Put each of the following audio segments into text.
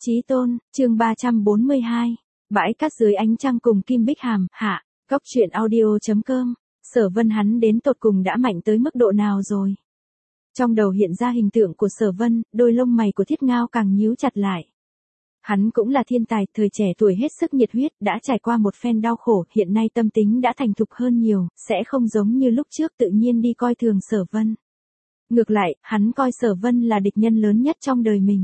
Chí Tôn, chương 342. Bãi cát dưới ánh trăng cùng Kim Bích Hàm, hạ. Góc truyện audio.com. Sở Vân hắn đến tột cùng đã mạnh tới mức độ nào rồi? Trong đầu hiện ra hình tượng của Sở Vân, đôi lông mày của Thiết Ngao càng nhíu chặt lại. Hắn cũng là thiên tài, thời trẻ tuổi hết sức nhiệt huyết, đã trải qua một phen đau khổ, hiện nay tâm tính đã thành thục hơn nhiều, sẽ không giống như lúc trước tự nhiên đi coi thường Sở Vân. Ngược lại, hắn coi Sở Vân là địch nhân lớn nhất trong đời mình.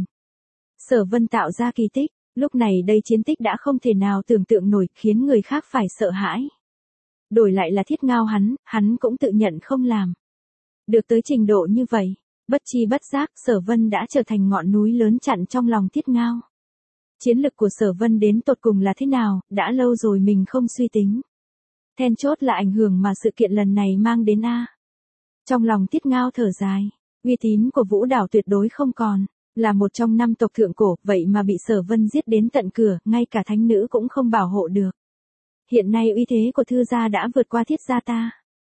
Sở Vân tạo ra kỳ tích, lúc này đây chiến tích đã không thể nào tưởng tượng nổi, khiến người khác phải sợ hãi. Đổi lại là Thiết Ngao hắn cũng tự nhận không làm được tới trình độ như vậy, bất chi bất giác Sở Vân đã trở thành ngọn núi lớn chặn trong lòng Thiết Ngao. Chiến lực của Sở Vân đến tột cùng là thế nào, đã lâu rồi mình không suy tính. Then chốt là ảnh hưởng mà sự kiện lần này mang đến a. Trong lòng Thiết Ngao thở dài, uy tín của Vũ Đảo tuyệt đối không còn, là một trong 5 tộc thượng cổ, vậy mà bị Sở Vân giết đến tận cửa, ngay cả thánh nữ cũng không bảo hộ được. Hiện nay uy thế của Thư gia đã vượt qua Thiết gia ta.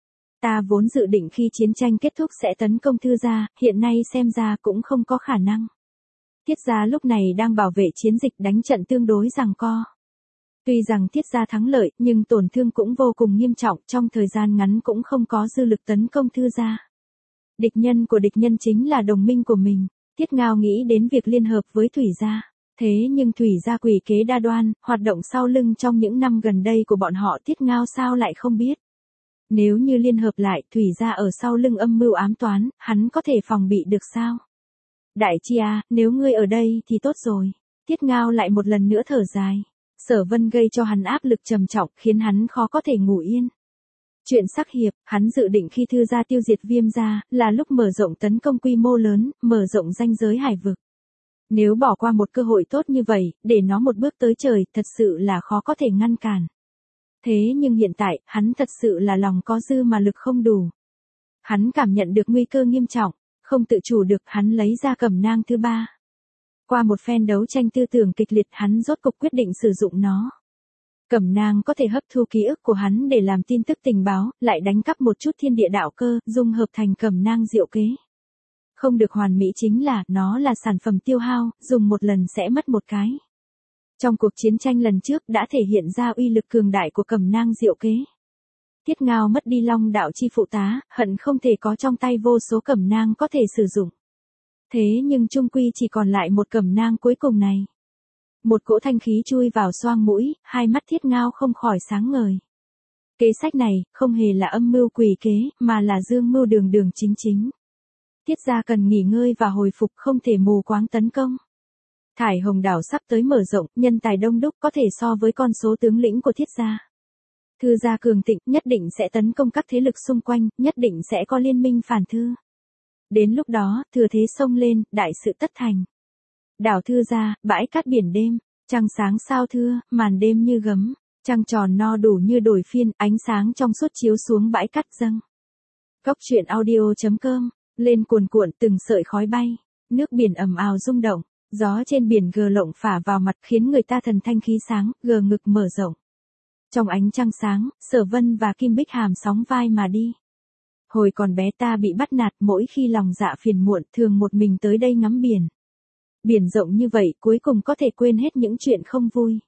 Ta vốn dự định khi chiến tranh kết thúc sẽ tấn công Thư gia, hiện nay xem ra cũng không có khả năng. Thiết gia lúc này đang bảo vệ chiến dịch, đánh trận tương đối giằng co. Tuy rằng Thiết gia thắng lợi, nhưng tổn thương cũng vô cùng nghiêm trọng, trong thời gian ngắn cũng không có dư lực tấn công Thư gia. Địch nhân của địch nhân chính là đồng minh của mình. Thiết Ngao nghĩ đến việc liên hợp với Thủy gia. Thế nhưng Thủy gia quỷ kế đa đoan, hoạt động sau lưng trong những năm gần đây của bọn họ Thiết Ngao sao lại không biết. Nếu như liên hợp lại, Thủy gia ở sau lưng âm mưu ám toán, hắn có thể phòng bị được sao? Đại Chi à, nếu ngươi ở đây thì tốt rồi. Thiết Ngao lại một lần nữa thở dài. Sở Vân gây cho hắn áp lực trầm trọng, khiến hắn khó có thể ngủ yên. Chuyện sắc hiệp, hắn dự định khi Thư gia tiêu diệt Viêm gia, là lúc mở rộng tấn công quy mô lớn, mở rộng ranh giới hải vực. Nếu bỏ qua một cơ hội tốt như vậy, để nó một bước tới trời, thật sự là khó có thể ngăn cản. Thế nhưng hiện tại, hắn thật sự là lòng có dư mà lực không đủ. Hắn cảm nhận được nguy cơ nghiêm trọng, không tự chủ được, hắn lấy ra cẩm nang thứ 3. Qua một phen đấu tranh tư tưởng kịch liệt, hắn rốt cục quyết định sử dụng nó. Cẩm nang có thể hấp thu ký ức của hắn để làm tin tức tình báo, lại đánh cắp một chút thiên địa đạo cơ, dung hợp thành cẩm nang diệu kế. Không được hoàn mỹ chính là, nó là sản phẩm tiêu hao, dùng một lần sẽ mất một cái. Trong cuộc chiến tranh lần trước đã thể hiện ra uy lực cường đại của cẩm nang diệu kế. Thiết Ngao mất đi Long đạo chi phụ tá, hận không thể có trong tay vô số cẩm nang có thể sử dụng. Thế nhưng chung quy chỉ còn lại một cẩm nang cuối cùng này. Một cỗ thanh khí chui vào xoang mũi, hai mắt Thiết Ngao không khỏi sáng ngời. Kế sách này, không hề là âm mưu quỷ kế, mà là dương mưu đường đường chính chính. Thiết gia cần nghỉ ngơi và hồi phục, không thể mù quáng tấn công. Thải Hồng đảo sắp tới mở rộng, nhân tài đông đúc có thể so với con số tướng lĩnh của Thiết gia. Thư gia cường thịnh, nhất định sẽ tấn công các thế lực xung quanh, nhất định sẽ có liên minh phản Thư. Đến lúc đó, thừa thế xông lên, đại sự tất thành. Đảo Thư gia, bãi cát biển đêm, trăng sáng sao thưa, màn đêm như gấm, trăng tròn no đủ như đổi phiên, ánh sáng trong suốt chiếu xuống bãi cát dâng. Góc truyện audio.com, lên cuồn cuộn từng sợi khói bay, nước biển ầm ào rung động, gió trên biển gờ lộng phả vào mặt khiến người ta thần thanh khí sáng, gờ ngực mở rộng. Trong ánh trăng sáng, Sở Vân và Kim Bích Hàm sóng vai mà đi. Hồi còn bé ta bị bắt nạt, mỗi khi lòng dạ phiền muộn thường một mình tới đây ngắm biển. Biển rộng như vậy cuối cùng có thể quên hết những chuyện không vui.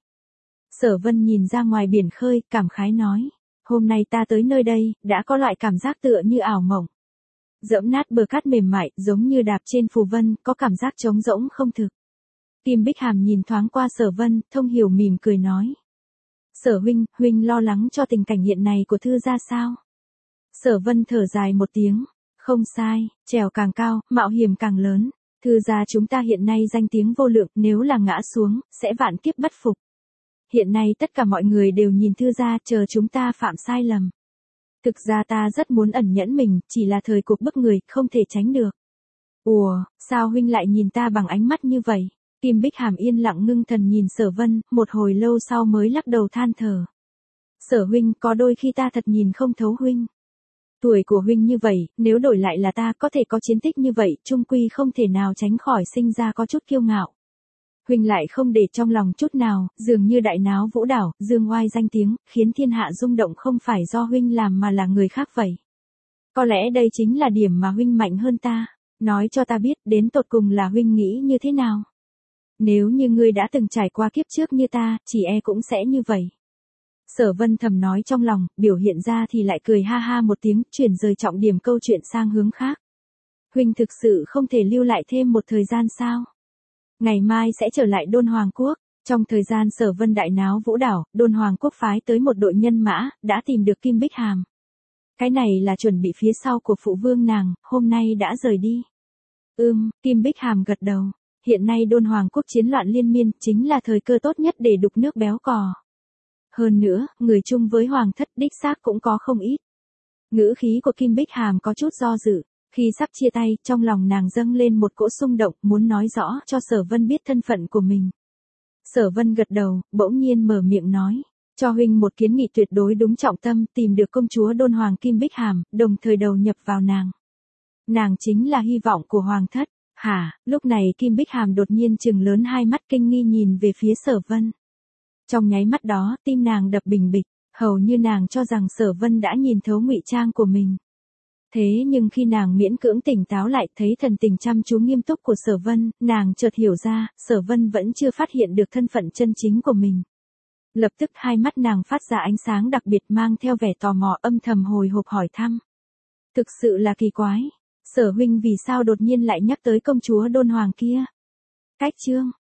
Sở Vân nhìn ra ngoài biển khơi, cảm khái nói. Hôm nay ta tới nơi đây, đã có loại cảm giác tựa như ảo mộng. Dẫm nát bờ cát mềm mại, giống như đạp trên phù vân, có cảm giác trống rỗng không thực. Kim Bích Hàm nhìn thoáng qua Sở Vân, thông hiểu mỉm cười nói. Sở huynh lo lắng cho tình cảnh hiện này của Thư gia sao? Sở Vân thở dài một tiếng. Không sai, trèo càng cao, mạo hiểm càng lớn. Thư gia chúng ta hiện nay danh tiếng vô lượng, nếu là ngã xuống, sẽ vạn kiếp bất phục. Hiện nay tất cả mọi người đều nhìn Thư gia, chờ chúng ta phạm sai lầm. Thực ra ta rất muốn ẩn nhẫn mình, chỉ là thời cuộc bức người, không thể tránh được. Ủa, sao huynh lại nhìn ta bằng ánh mắt như vậy? Kim Bích Hàm yên lặng ngưng thần nhìn Sở Vân, một hồi lâu sau mới lắc đầu than thở. Sở huynh, có đôi khi ta thật nhìn không thấu huynh. Tuổi của huynh như vậy, nếu đổi lại là ta có thể có chiến tích như vậy, chung quy không thể nào tránh khỏi sinh ra có chút kiêu ngạo. Huynh lại không để trong lòng chút nào, dường như đại náo Vũ Đảo, dương oai danh tiếng, khiến thiên hạ rung động không phải do huynh làm mà là người khác vậy. Có lẽ đây chính là điểm mà huynh mạnh hơn ta. Nói cho ta biết, đến tột cùng là huynh nghĩ như thế nào? Nếu như ngươi đã từng trải qua kiếp trước như ta, chỉ e cũng sẽ như vậy. Sở Vân thầm nói trong lòng, biểu hiện ra thì lại cười ha ha một tiếng, chuyển rời trọng điểm câu chuyện sang hướng khác. Huynh thực sự không thể lưu lại thêm một thời gian sao? Ngày mai sẽ trở lại Đôn Hoàng Quốc. Trong thời gian Sở Vân đại náo Vũ Đảo, Đôn Hoàng Quốc phái tới một đội nhân mã, đã tìm được Kim Bích Hàm. Cái này là chuẩn bị phía sau của phụ vương nàng, hôm nay đã rời đi. Kim Bích Hàm gật đầu. Hiện nay Đôn Hoàng Quốc chiến loạn liên miên, chính là thời cơ tốt nhất để đục nước béo cò. Hơn nữa, người chung với Hoàng thất đích xác cũng có không ít. Ngữ khí của Kim Bích Hàm có chút do dự. Khi sắp chia tay, trong lòng nàng dâng lên một cỗ xung động, muốn nói rõ cho Sở Vân biết thân phận của mình. Sở Vân gật đầu, bỗng nhiên mở miệng nói. Cho huynh một kiến nghị tuyệt đối đúng trọng tâm, tìm được công chúa Đôn Hoàng Kim Bích Hàm, đồng thời đầu nhập vào nàng. Nàng chính là hy vọng của Hoàng thất. Hả, lúc này Kim Bích Hàm đột nhiên trừng lớn hai mắt kinh nghi nhìn về phía Sở Vân. Trong nháy mắt đó, tim nàng đập bình bịch, hầu như nàng cho rằng Sở Vân đã nhìn thấu ngụy trang của mình. Thế nhưng khi nàng miễn cưỡng tỉnh táo lại thấy thần tình chăm chú nghiêm túc của Sở Vân, nàng chợt hiểu ra, Sở Vân vẫn chưa phát hiện được thân phận chân chính của mình. Lập tức hai mắt nàng phát ra ánh sáng đặc biệt mang theo vẻ tò mò âm thầm hồi hộp hỏi thăm. Thực sự là kỳ quái, Sở huynh vì sao đột nhiên lại nhắc tới công chúa Đôn Hoàng kia? Cách chương